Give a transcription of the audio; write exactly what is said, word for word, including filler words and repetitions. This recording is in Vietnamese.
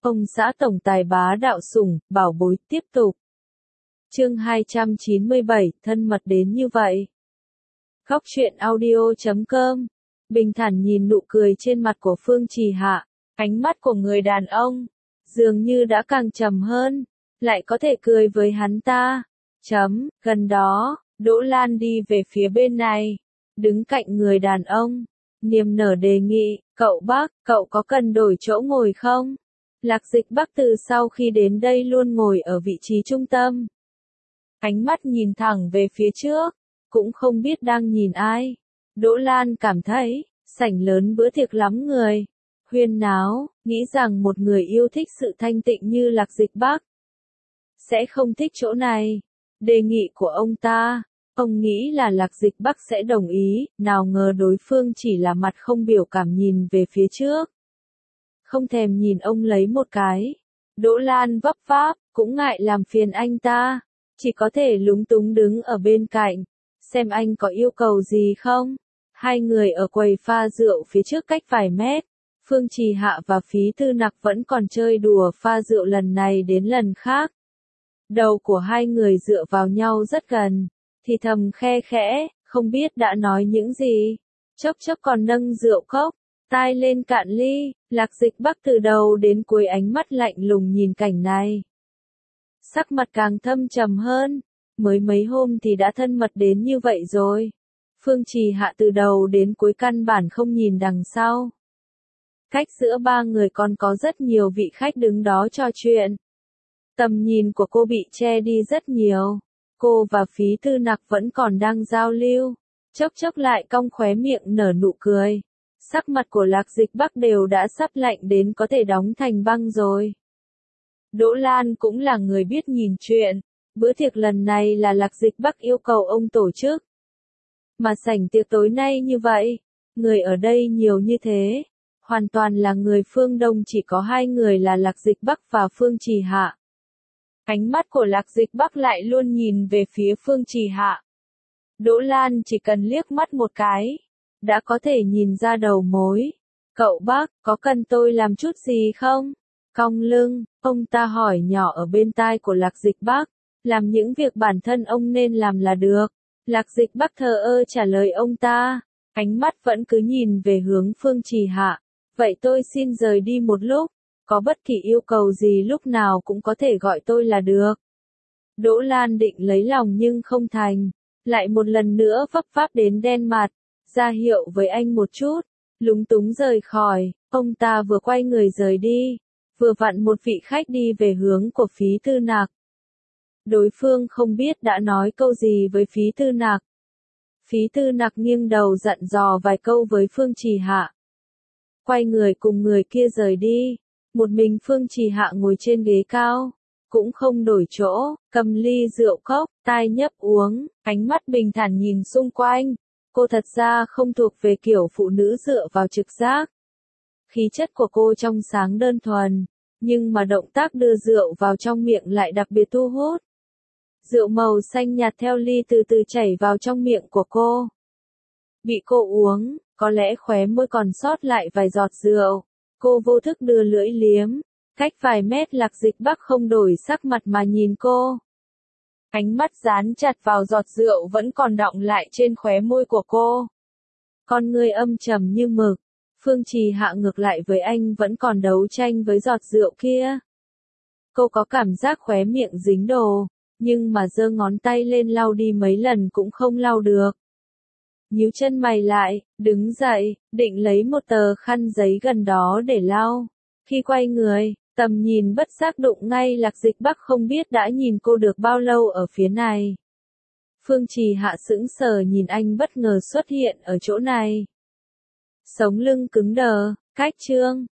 Ông xã tổng tài bá đạo sủng, bảo bối tiếp tục. Chương hai trăm chín mươi bảy, thân mật đến như vậy. Góc truyện audio chấm com. Bình thản nhìn nụ cười trên mặt của Phương Trì Hạ, ánh mắt của người đàn ông dường như đã càng trầm hơn, lại có thể cười với hắn ta. Chấm, gần đó, Đỗ Lan đi về phía bên này, đứng cạnh người đàn ông, niềm nở đề nghị, cậu bác, cậu có cần đổi chỗ ngồi không? Lạc Dịch Bắc từ sau khi đến đây luôn ngồi ở vị trí trung tâm. Ánh mắt nhìn thẳng về phía trước, cũng không biết đang nhìn ai. Đỗ Lan cảm thấy, sảnh lớn bữa tiệc lắm người, huyên náo, nghĩ rằng một người yêu thích sự thanh tịnh như Lạc Dịch Bắc sẽ không thích chỗ này. Đề nghị của ông ta, ông nghĩ là Lạc Dịch Bắc sẽ đồng ý, nào ngờ đối phương chỉ là mặt không biểu cảm nhìn về phía trước. Không thèm nhìn ông lấy một cái. Đỗ Lan vấp váp, cũng ngại làm phiền anh ta, chỉ có thể lúng túng đứng ở bên cạnh, xem anh có yêu cầu gì không. Hai người ở quầy pha rượu phía trước cách vài mét, Phương Trì Hạ và Phí Tư Nặc vẫn còn chơi đùa pha rượu lần này đến lần khác. Đầu của hai người dựa vào nhau rất gần, thì thầm khe khẽ, không biết đã nói những gì. Chốc chốc còn nâng rượu cốc, tai lên cạn ly. Lạc Dịch Bắc từ đầu đến cuối ánh mắt lạnh lùng nhìn cảnh này. Sắc mặt càng thâm trầm hơn, mới mấy hôm thì đã thân mật đến như vậy rồi. Phương Trì Hạ từ đầu đến cuối căn bản không nhìn đằng sau. Cách giữa ba người còn có rất nhiều vị khách đứng đó trò chuyện. Tầm nhìn của cô bị che đi rất nhiều. Cô và Phí Tư Nặc vẫn còn đang giao lưu, chốc chốc lại cong khóe miệng nở nụ cười. Sắc mặt của Lạc Dịch Bắc đều đã sắp lạnh đến có thể đóng thành băng rồi. Đỗ Lan cũng là người biết nhìn chuyện. Bữa tiệc lần này là Lạc Dịch Bắc yêu cầu ông tổ chức. Mà sảnh tiệc tối nay như vậy, người ở đây nhiều như thế, hoàn toàn là người phương Đông, chỉ có hai người là Lạc Dịch Bắc và Phương Trì Hạ. Ánh mắt của Lạc Dịch Bắc lại luôn nhìn về phía Phương Trì Hạ. Đỗ Lan chỉ cần liếc mắt một cái, đã có thể nhìn ra đầu mối. Cậu bác, có cần tôi làm chút gì không? Cong lưng, ông ta hỏi nhỏ ở bên tai của Lạc Dịch Bắc, làm những việc bản thân ông nên làm là được. Lạc Dịch Bắc thờ ơ trả lời ông ta, ánh mắt vẫn cứ nhìn về hướng Phương Trì Hạ. Vậy tôi xin rời đi một lúc, có bất kỳ yêu cầu gì lúc nào cũng có thể gọi tôi là được. Đỗ Lan định lấy lòng nhưng không thành, lại một lần nữa vấp váp đến đen mặt, ra hiệu với anh một chút, lúng túng rời khỏi. Ông ta vừa quay người rời đi, vừa vặn một vị khách đi về hướng của Phí Tư Nặc. Đối phương không biết đã nói câu gì với Phí Tư Nặc. Phí Tư Nặc nghiêng đầu dặn dò vài câu với Phương Trì Hạ, quay người cùng người kia rời đi. Một mình Phương Trì Hạ ngồi trên ghế cao, cũng không đổi chỗ, cầm ly rượu cốc, tai nhấp uống, ánh mắt bình thản nhìn xung quanh. Cô thật ra không thuộc về kiểu phụ nữ dựa vào trực giác. Khí chất của cô trong sáng đơn thuần, nhưng mà động tác đưa rượu vào trong miệng lại đặc biệt thu hút. Rượu màu xanh nhạt theo ly từ từ chảy vào trong miệng của cô. Bị cô uống, có lẽ khóe môi còn sót lại vài giọt rượu. Cô vô thức đưa lưỡi liếm, cách vài mét Lạc Dịch Bắc không đổi sắc mặt mà nhìn cô. Ánh mắt dán chặt vào giọt rượu vẫn còn đọng lại trên khóe môi của cô. Con ngươi âm trầm như mực. Phương Trì Hạ ngược lại với anh vẫn còn đấu tranh với giọt rượu kia. Cô có cảm giác khóe miệng dính đồ, nhưng mà giơ ngón tay lên lau đi mấy lần cũng không lau được. Nhíu chân mày lại, đứng dậy, định lấy một tờ khăn giấy gần đó để lau. Khi quay người, tầm nhìn bất giác đụng ngay Lạc Dịch Bắc không biết đã nhìn cô được bao lâu ở phía này. Phương Trì Hạ sững sờ nhìn anh bất ngờ xuất hiện ở chỗ này. Sống lưng cứng đờ, cách chương.